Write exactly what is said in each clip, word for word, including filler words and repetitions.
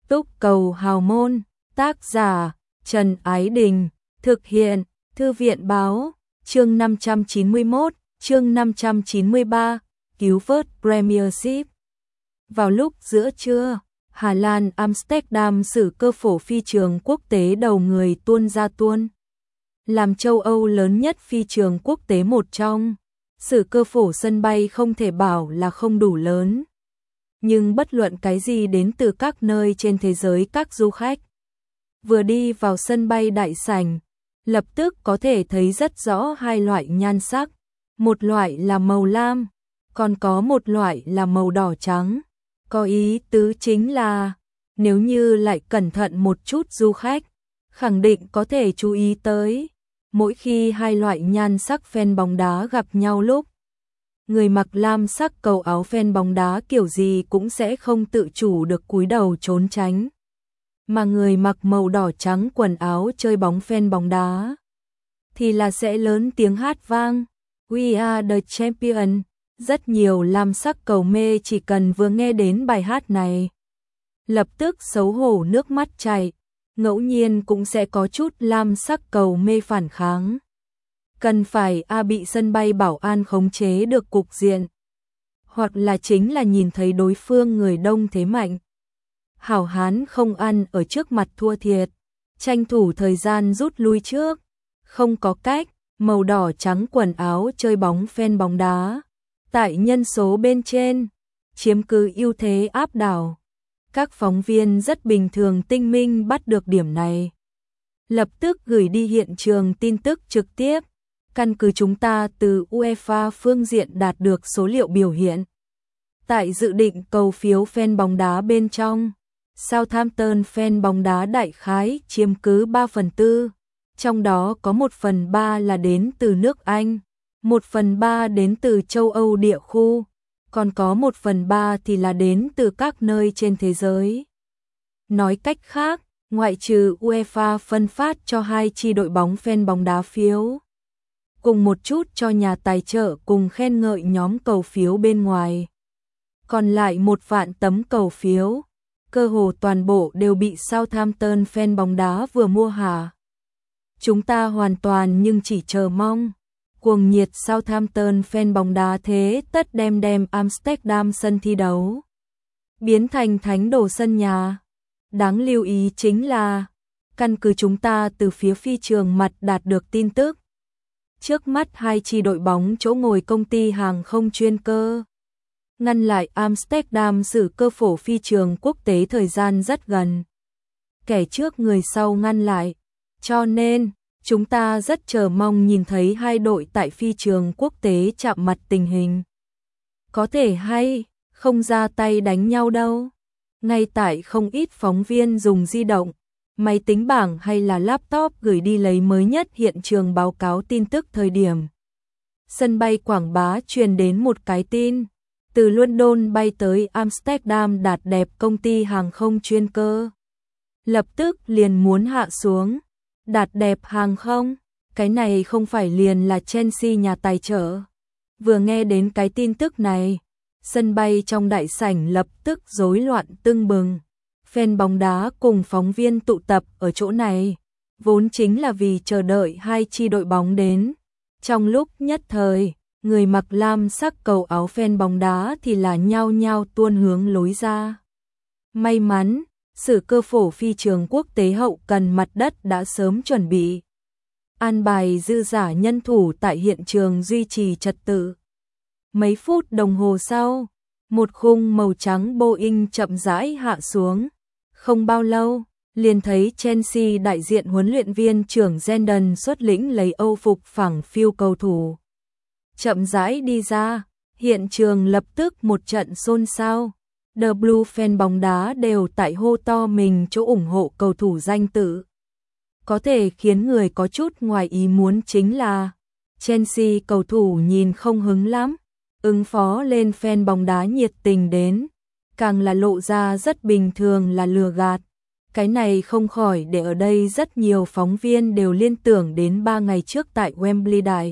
Túc cầu hào môn, tác giả Trần Ái Đình, thực hiện Thư viện Báo, chương năm trăm chín mươi mốt, chương năm trăm chín mươi ba, cứu vớt Premiership. Vào lúc giữa trưa, Hà Lan Amsterdam sử cơ phổ phi trường quốc tế đầu người tuôn ra tuôn. Làm châu Âu lớn nhất phi trường quốc tế một trong, sử cơ phổ sân bay không thể bảo là không đủ lớn. Nhưng bất luận cái gì đến từ các nơi trên thế giới các du khách. Vừa đi vào sân bay đại sảnh, lập tức có thể thấy rất rõ hai loại nhan sắc. Một loại là màu lam, còn có một loại là màu đỏ trắng. Có ý tứ chính là, nếu như lại cẩn thận một chút du khách, khẳng định có thể chú ý tới. Mỗi khi hai loại nhan sắc fan bóng đá gặp nhau lúc, người mặc lam sắc cầu áo fan bóng đá kiểu gì cũng sẽ không tự chủ được cúi đầu trốn tránh. Mà người mặc màu đỏ trắng quần áo chơi bóng fan bóng đá thì là sẽ lớn tiếng hát vang We are the champion. Rất nhiều lam sắc cầu mê chỉ cần vừa nghe đến bài hát này, lập tức xấu hổ nước mắt chảy. Ngẫu nhiên cũng sẽ có chút lam sắc cầu mê phản kháng. Cần phải a bị sân bay bảo an khống chế được cục diện, hoặc là chính là nhìn thấy đối phương người đông thế mạnh. Hảo hán không ăn ở trước mặt thua thiệt, tranh thủ thời gian rút lui trước. Không có cách, màu đỏ trắng quần áo chơi bóng fan bóng đá, tại nhân số bên trên, chiếm cứ ưu thế áp đảo. Các phóng viên rất bình thường tinh minh bắt được điểm này, lập tức gửi đi hiện trường tin tức trực tiếp. Căn cứ chúng ta từ UEFA phương diện đạt được số liệu biểu hiện. Tại dự định cầu phiếu fan bóng đá bên trong, Southampton fan bóng đá đại khái chiếm cứ ba phần tư, trong đó có một phần ba là đến từ nước Anh, một phần ba đến từ châu Âu địa khu, còn có một phần ba thì là đến từ các nơi trên thế giới. Nói cách khác, ngoại trừ UEFA phân phát cho hai chi đội bóng fan bóng đá phiếu, cùng một chút cho nhà tài trợ cùng khen ngợi nhóm cầu phiếu bên ngoài, còn lại một vạn tấm cầu phiếu, cơ hồ toàn bộ đều bị Southampton fan bóng đá vừa mua hà. Chúng ta hoàn toàn nhưng chỉ chờ mong cuồng nhiệt Southampton fan bóng đá thế tất đem đem Amsterdam sân thi đấu biến thành thánh đồ sân nhà. Đáng lưu ý chính là, căn cứ chúng ta từ phía phi trường mặt đạt được tin tức, trước mắt hai chi đội bóng chỗ ngồi công ty hàng không chuyên cơ ngăn lại Amsterdam sử cơ phổ phi trường quốc tế thời gian rất gần. Kẻ trước người sau ngăn lại, cho nên chúng ta rất chờ mong nhìn thấy hai đội tại phi trường quốc tế chạm mặt tình hình. Có thể hay không ra tay đánh nhau đâu. Ngay tại không ít phóng viên dùng di động, máy tính bảng hay là laptop gửi đi lấy mới nhất hiện trường báo cáo tin tức thời điểm. Sân bay quảng bá truyền đến một cái tin, từ London bay tới Amsterdam đạt đẹp công ty hàng không chuyên cơ. Lập tức liền muốn hạ xuống. Đạt đẹp hàng không, cái này không phải liền là Chelsea nhà tài trợ. Vừa nghe đến cái tin tức này, sân bay trong đại sảnh lập tức rối loạn tưng bừng. Fan bóng đá cùng phóng viên tụ tập ở chỗ này, vốn chính là vì chờ đợi hai chi đội bóng đến. Trong lúc nhất thời, người mặc lam sắc cầu áo fan bóng đá thì là nhao nhao tuôn hướng lối ra. May mắn, sử cơ phổ phi trường quốc tế hậu cần mặt đất đã sớm chuẩn bị an bài dư giả nhân thủ tại hiện trường duy trì trật tự. Mấy phút đồng hồ sau, một khung màu trắng Boeing chậm rãi hạ xuống. Không bao lâu, liền thấy Chelsea đại diện huấn luyện viên trưởng Zidane xuất lĩnh lấy Âu phục phẳng phiu cầu thủ chậm rãi đi ra. Hiện trường lập tức một trận xôn xao. The Blue fan bóng đá đều tại hô to mình chỗ ủng hộ cầu thủ danh tự. Có thể khiến người có chút ngoài ý muốn chính là Chelsea cầu thủ nhìn không hứng lắm, ứng phó lên fan bóng đá nhiệt tình đến, càng là lộ ra rất bình thường là lừa gạt. Cái này không khỏi để ở đây rất nhiều phóng viên đều liên tưởng đến ba ngày trước tại Wembley đại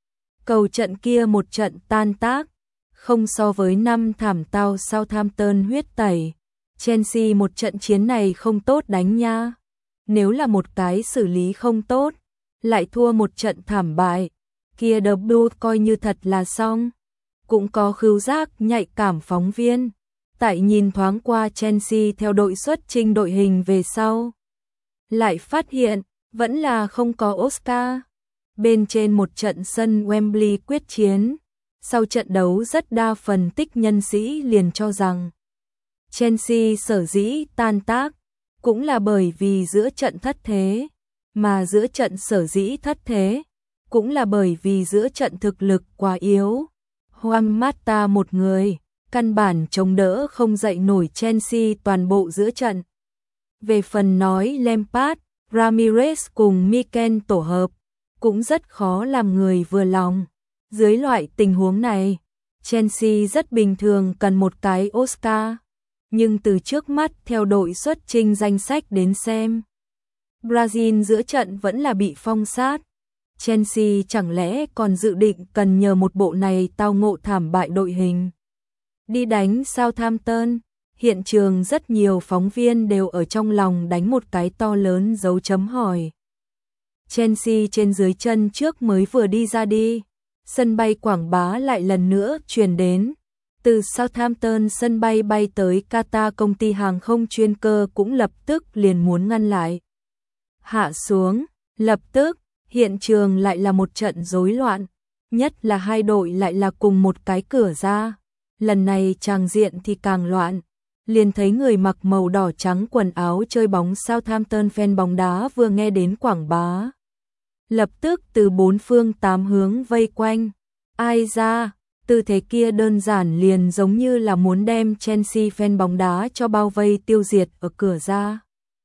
cầu trận kia một trận tan tác. Không so với năm thảm tao Southampton huyết tẩy, Chelsea một trận chiến này không tốt đánh nha. Nếu là một cái xử lý không tốt, lại thua một trận thảm bại, kia The Blues coi như thật là xong. Cũng có khứu giác nhạy cảm phóng viên, tại nhìn thoáng qua Chelsea theo đội xuất trình đội hình về sau, lại phát hiện vẫn là không có Oscar. Bên trên một trận sân Wembley quyết chiến, sau trận đấu rất đa phần tích nhân sĩ liền cho rằng Chelsea sở dĩ tan tác cũng là bởi vì giữa trận thất thế, mà giữa trận sở dĩ thất thế cũng là bởi vì giữa trận thực lực quá yếu. Juan Mata một người, căn bản chống đỡ không dậy nổi Chelsea toàn bộ giữa trận. Về phần nói Lampard, Ramirez cùng Mikel tổ hợp, cũng rất khó làm người vừa lòng. Dưới loại tình huống này, Chelsea rất bình thường cần một cái Oscar. Nhưng từ trước mắt theo đội xuất trình danh sách đến xem, Brazil giữa trận vẫn là bị phong sát. Chelsea chẳng lẽ còn dự định cần nhờ một bộ này tao ngộ thảm bại đội hình đi đánh Southampton? Hiện trường rất nhiều phóng viên đều ở trong lòng đánh một cái to lớn dấu chấm hỏi. Chelsea trên dưới chân trước mới vừa đi ra đi, sân bay quảng bá lại lần nữa truyền đến. Từ Southampton sân bay bay tới Qatar, công ty hàng không chuyên cơ cũng lập tức liền muốn ngăn lại. Hạ xuống, lập tức, hiện trường lại là một trận rối loạn, nhất là hai đội lại là cùng một cái cửa ra. Lần này tràng diện thì càng loạn, liền thấy người mặc màu đỏ trắng quần áo chơi bóng Southampton fan bóng đá vừa nghe đến quảng bá, lập tức từ bốn phương tám hướng vây quanh. Ai ra, tư thế kia đơn giản liền giống như là muốn đem Chelsea fan bóng đá cho bao vây tiêu diệt ở cửa ra.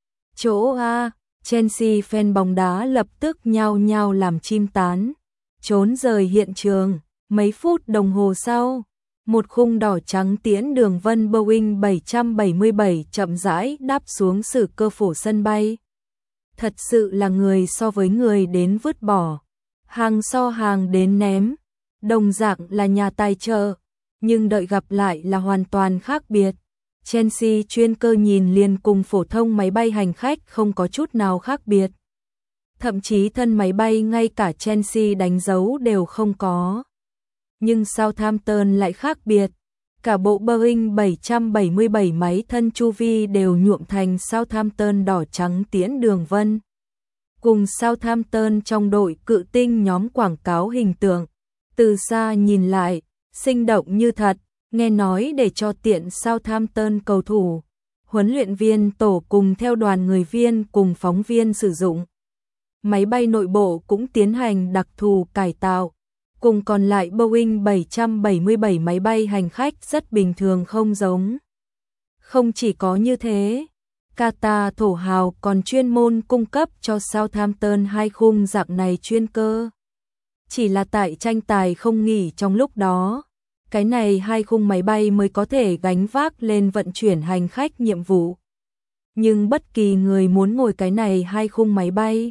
Chỗ A, Chelsea fan bóng đá lập tức nhao nhao làm chim tán, trốn rời hiện trường. Mấy phút đồng hồ sau, một khung đỏ trắng tiễn đường vân Boeing bảy bảy bảy chậm rãi đáp xuống xử cơ phổ sân bay. Thật sự là người so với người đến vứt bỏ, hàng so hàng đến ném. Đồng dạng là nhà tài trợ, nhưng đợi gặp lại là hoàn toàn khác biệt. Chelsea chuyên cơ nhìn liền cùng phổ thông máy bay hành khách không có chút nào khác biệt. Thậm chí thân máy bay ngay cả Chelsea đánh dấu đều không có. Nhưng Southampton lại khác biệt. Cả bộ Boeing bảy bảy bảy máy thân chu vi đều nhuộm thành Southampton đỏ trắng tiễn đường vân. Cùng Southampton trong đội cự tinh nhóm quảng cáo hình tượng. Từ xa nhìn lại, sinh động như thật, nghe nói để cho tiện Southampton cầu thủ, huấn luyện viên tổ cùng theo đoàn người viên cùng phóng viên sử dụng. Máy bay nội bộ cũng tiến hành đặc thù cải tạo, cùng còn lại Boeing bảy bảy bảy máy bay hành khách rất bình thường không giống. Không chỉ có như thế, Qatar thổ hào còn chuyên môn cung cấp cho Southampton hai khung dạng này chuyên cơ. Chỉ là tại tranh tài không nghỉ trong lúc đó, cái này hai khung máy bay mới có thể gánh vác lên vận chuyển hành khách nhiệm vụ. Nhưng bất kỳ người muốn ngồi cái này hai khung máy bay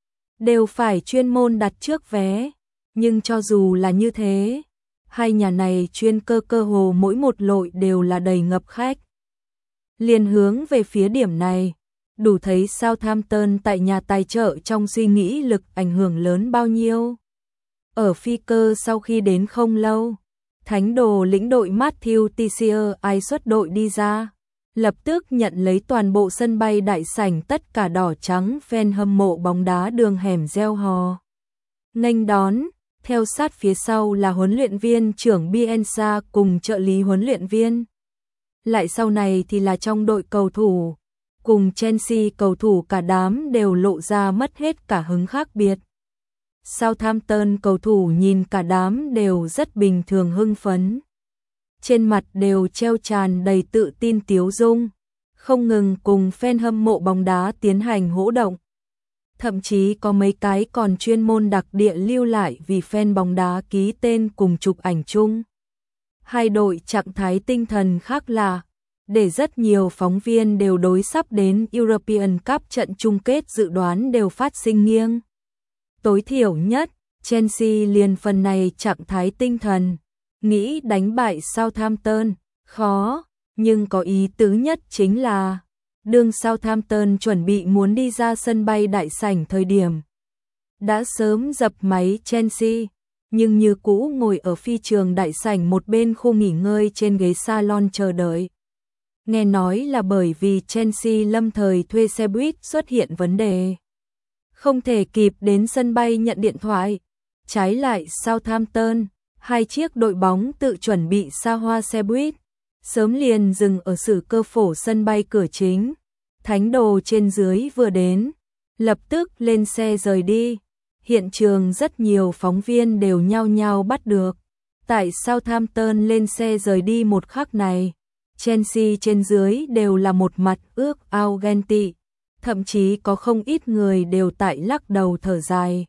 đều phải chuyên môn đặt trước vé. Nhưng cho dù là như thế, hai nhà này chuyên cơ cơ hồ mỗi một lội đều là đầy ngập khách. Liền hướng về phía điểm này, đủ thấy Southampton tại nhà tài trợ trong suy nghĩ lực ảnh hưởng lớn bao nhiêu. Ở phi cơ sau khi đến không lâu, thánh đồ lĩnh đội Matthew Teixeira ai xuất đội đi ra, lập tức nhận lấy toàn bộ sân bay đại sảnh tất cả đỏ trắng fan hâm mộ bóng đá đường hẻm reo hò. Nghênh đón, theo sát phía sau là huấn luyện viên trưởng Bielsa cùng trợ lý huấn luyện viên. Lại sau này thì là trong đội cầu thủ, cùng Chelsea cầu thủ cả đám đều lộ ra mất hết cả hứng khác biệt. Southampton cầu thủ nhìn cả đám đều rất bình thường hưng phấn. Trên mặt đều treo tràn đầy tự tin tiếu dung, không ngừng cùng fan hâm mộ bóng đá tiến hành hỗ động. Thậm chí có mấy cái còn chuyên môn đặc địa lưu lại vì fan bóng đá ký tên cùng chụp ảnh chung. Hai đội trạng thái tinh thần khác lạ, để rất nhiều phóng viên đều đối sắp đến European Cup trận chung kết dự đoán đều phát sinh nghiêng. Tối thiểu nhất, Chelsea liền phần này trạng thái tinh thần, nghĩ đánh bại Southampton, khó, nhưng có ý tứ nhất chính là đương Southampton chuẩn bị muốn đi ra sân bay đại sảnh thời điểm đã sớm dập máy Chelsea, nhưng như cũ ngồi ở phi trường đại sảnh một bên khu nghỉ ngơi trên ghế salon chờ đợi. Nghe nói là bởi vì Chelsea lâm thời thuê xe buýt xuất hiện vấn đề, không thể kịp đến sân bay nhận điện thoại. Trái lại Southampton, hai chiếc đội bóng tự chuẩn bị xa hoa xe buýt, sớm liền dừng ở Sử Cơ Phổ sân bay cửa chính. Thánh đồ trên dưới vừa đến, lập tức lên xe rời đi. Hiện trường rất nhiều phóng viên đều nhao nhao bắt được. Tại Southampton lên xe rời đi một khắc này, Chelsea trên dưới đều là một mặt ước ao ghen tị, thậm chí có không ít người đều tại lắc đầu thở dài.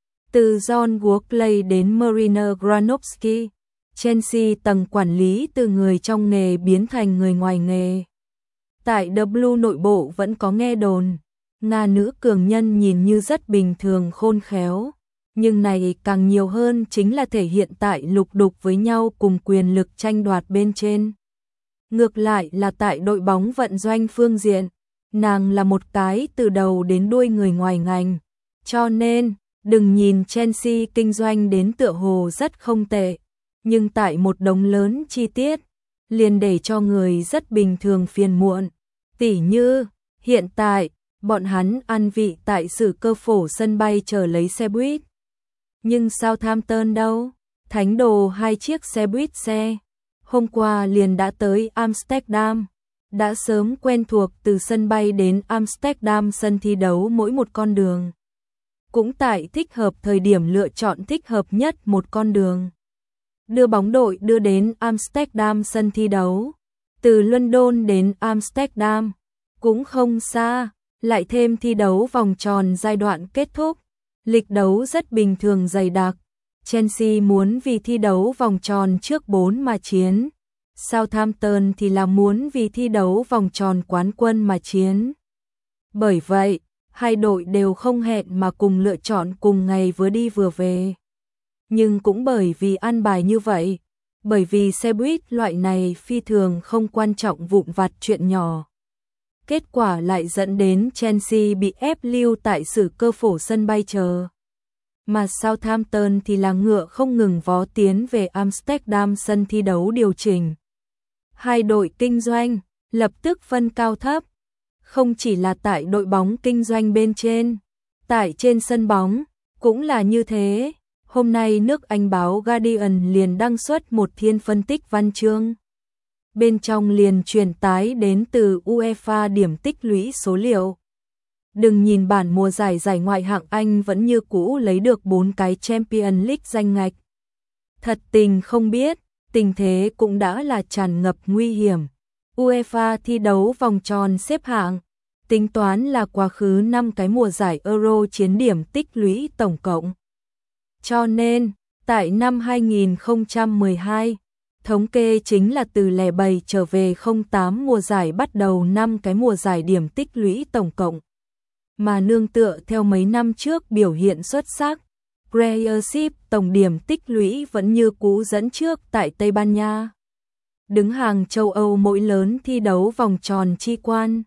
Từ John Workley đến Marina Granovsky, Chelsea tầng quản lý từ người trong nghề biến thành người ngoài nghề. Tại The Blue nội bộ vẫn có nghe đồn, Nga nữ cường nhân nhìn như rất bình thường khôn khéo, nhưng này càng nhiều hơn chính là thể hiện tại lục đục với nhau cùng quyền lực tranh đoạt bên trên. Ngược lại là tại đội bóng vận doanh phương diện, nàng là một cái từ đầu đến đuôi người ngoài ngành, cho nên đừng nhìn Chelsea kinh doanh đến tựa hồ rất không tệ, nhưng tại một đống lớn chi tiết, liền để cho người rất bình thường phiền muộn. Tỉ như, hiện tại, bọn hắn ăn vị tại Sử Cơ Phổ sân bay chờ lấy xe buýt. Nhưng Southampton đâu? Thánh đồ hai chiếc xe buýt xe. Hôm qua liền đã tới Amsterdam, đã sớm quen thuộc từ sân bay đến Amsterdam sân thi đấu mỗi một con đường. Cũng tại thích hợp thời điểm lựa chọn thích hợp nhất một con đường. Đưa bóng đội đưa đến Amsterdam sân thi đấu. Từ London đến Amsterdam, cũng không xa, lại thêm thi đấu vòng tròn giai đoạn kết thúc. Lịch đấu rất bình thường dày đặc. Chelsea muốn vì thi đấu vòng tròn trước bốn mà chiến. Southampton thì là muốn vì thi đấu vòng tròn quán quân mà chiến. Bởi vậy, hai đội đều không hẹn mà cùng lựa chọn cùng ngày vừa đi vừa về. Nhưng cũng bởi vì ăn bài như vậy, bởi vì xe buýt loại này phi thường không quan trọng vụn vặt chuyện nhỏ. Kết quả lại dẫn đến Chelsea bị ép lưu tại Sử Cơ Phổ sân bay chờ. Mà Southampton thì là ngựa không ngừng vó tiến về Amsterdam sân thi đấu điều chỉnh. Hai đội kinh doanh, lập tức phân cao thấp. Không chỉ là tại đội bóng kinh doanh bên trên, tại trên sân bóng, cũng là như thế. Hôm nay nước Anh báo Guardian liền đăng xuất một thiên phân tích văn chương. Bên trong liền truyền tái đến từ UEFA điểm tích lũy số liệu. Đừng nhìn bản mùa giải giải ngoại hạng Anh vẫn như cũ lấy được bốn cái Champions League danh ngạch. Thật tình không biết, tình thế cũng đã là tràn ngập nguy hiểm. UEFA thi đấu vòng tròn xếp hạng, tính toán là quá khứ năm cái mùa giải Euro chiến điểm tích lũy tổng cộng. Cho nên, tại năm hai nghìn không trăm mười hai, thống kê chính là từ lẻ bảy trở về không tám mùa giải bắt đầu năm cái mùa giải điểm tích lũy tổng cộng. Mà nương tựa theo mấy năm trước biểu hiện xuất sắc, Premiership tổng điểm tích lũy vẫn như cũ dẫn trước tại Tây Ban Nha. Đứng hàng châu Âu mỗi lớn thi đấu vòng tròn chi quan.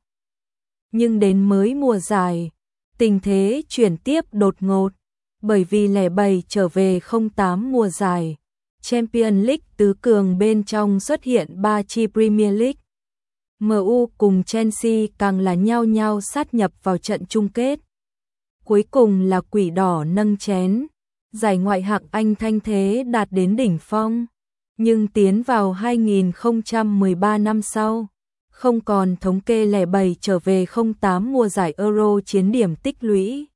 Nhưng đến mới mùa giải, tình thế chuyển tiếp đột ngột, bởi vì lẻ bảy trở về không tám mùa giải, Champions League tứ cường bên trong xuất hiện ba chi Premier League. em u cùng Chelsea càng là nhau nhau sát nhập vào trận chung kết. Cuối cùng là Quỷ Đỏ nâng chén, giải ngoại hạng Anh thanh thế đạt đến đỉnh phong, nhưng tiến vào hai nghìn không trăm mười ba năm sau, không còn thống kê lẻ bảy trở về không tám mùa giải Euro chiến điểm tích lũy.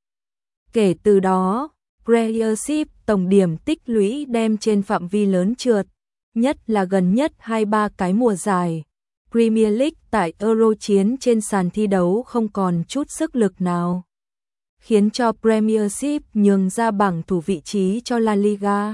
Kể từ đó, Premiership tổng điểm tích lũy đem trên phạm vi lớn trượt, nhất là gần nhất hai ba cái mùa giải. Premier League tại Euro chiến trên sàn thi đấu không còn chút sức lực nào, khiến cho Premiership nhường ra bảng thủ vị trí cho La Liga.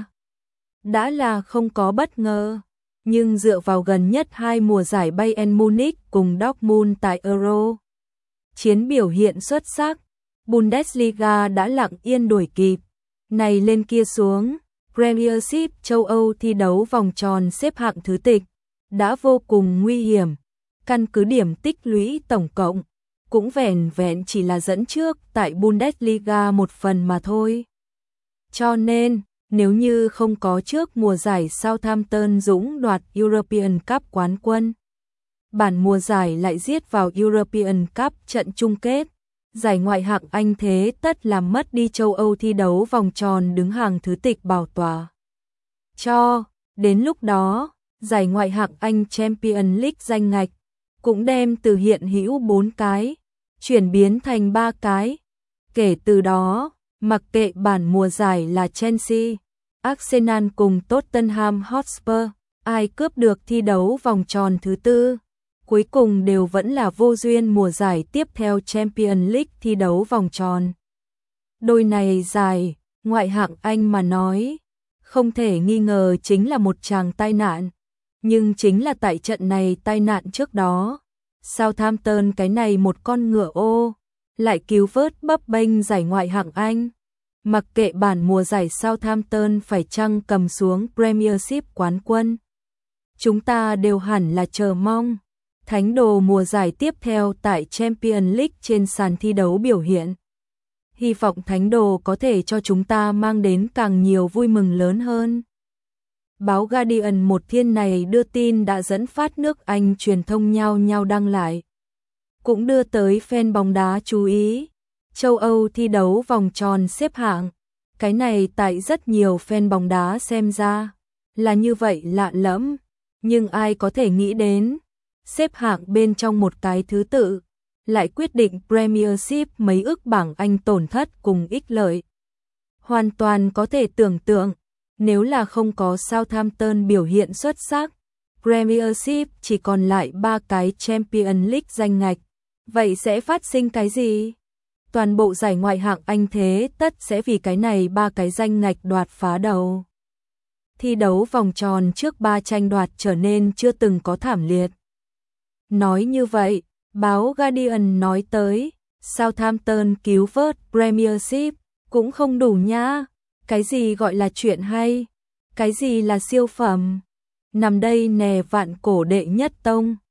Đã là không có bất ngờ, nhưng dựa vào gần nhất hai mùa giải Bayern Munich cùng Dortmund tại Euro chiến biểu hiện xuất sắc, Bundesliga đã lặng yên đuổi kịp. Này lên kia xuống, Premiership châu Âu thi đấu vòng tròn xếp hạng thứ tịch, đã vô cùng nguy hiểm, căn cứ điểm tích lũy tổng cộng, cũng vẻn vẹn chỉ là dẫn trước tại Bundesliga một phần mà thôi. Cho nên, nếu như không có trước mùa giải Southampton dũng đoạt European Cup quán quân, bản mùa giải lại giết vào European Cup trận chung kết, giải ngoại hạng Anh thế tất làm mất đi châu Âu thi đấu vòng tròn đứng hàng thứ tịch bảo tòa. Cho, đến lúc đó, giải ngoại hạng Anh Champions League danh ngạch, cũng đem từ hiện hữu bốn cái, chuyển biến thành ba cái. Kể từ đó, mặc kệ bản mùa giải là Chelsea, Arsenal cùng Tottenham Hotspur, ai cướp được thi đấu vòng tròn thứ tư, cuối cùng đều vẫn là vô duyên mùa giải tiếp theo Champions League thi đấu vòng tròn. Đôi này giải, ngoại hạng Anh mà nói, không thể nghi ngờ chính là một tràng tai nạn, nhưng chính là tại trận này tai nạn trước đó, Southampton cái này một con ngựa ô, lại cứu vớt bấp bênh giải ngoại hạng Anh. Mặc kệ bản mùa giải Southampton phải chăng cầm xuống Premiership quán quân, chúng ta đều hẳn là chờ mong thánh đồ mùa giải tiếp theo tại Champions League trên sàn thi đấu biểu hiện. Hy vọng thánh đồ có thể cho chúng ta mang đến càng nhiều vui mừng lớn hơn. Báo Guardian một thiên này đưa tin đã dẫn phát nước Anh truyền thông nhau nhau đăng lại, cũng đưa tới fan bóng đá chú ý. Châu Âu thi đấu vòng tròn xếp hạng, cái này tại rất nhiều fan bóng đá xem ra là như vậy lạ lẫm, nhưng ai có thể nghĩ đến, xếp hạng bên trong một cái thứ tự, lại quyết định Premiership mấy ức bảng Anh tổn thất cùng ích lợi. Hoàn toàn có thể tưởng tượng, nếu là không có Southampton biểu hiện xuất sắc, Premiership chỉ còn lại ba cái Champions League danh ngạch, vậy sẽ phát sinh cái gì? Toàn bộ giải ngoại hạng Anh thế tất sẽ vì cái này ba cái danh ngạch đoạt phá đầu. Thi đấu vòng tròn trước ba tranh đoạt trở nên chưa từng có thảm liệt. Nói như vậy, báo Guardian nói tới, Southampton cứu vớt Premiership, cũng không đủ nha. Cái gì gọi là chuyện hay? Cái gì là siêu phẩm? Nằm đây nè vạn cổ đệ nhất tông.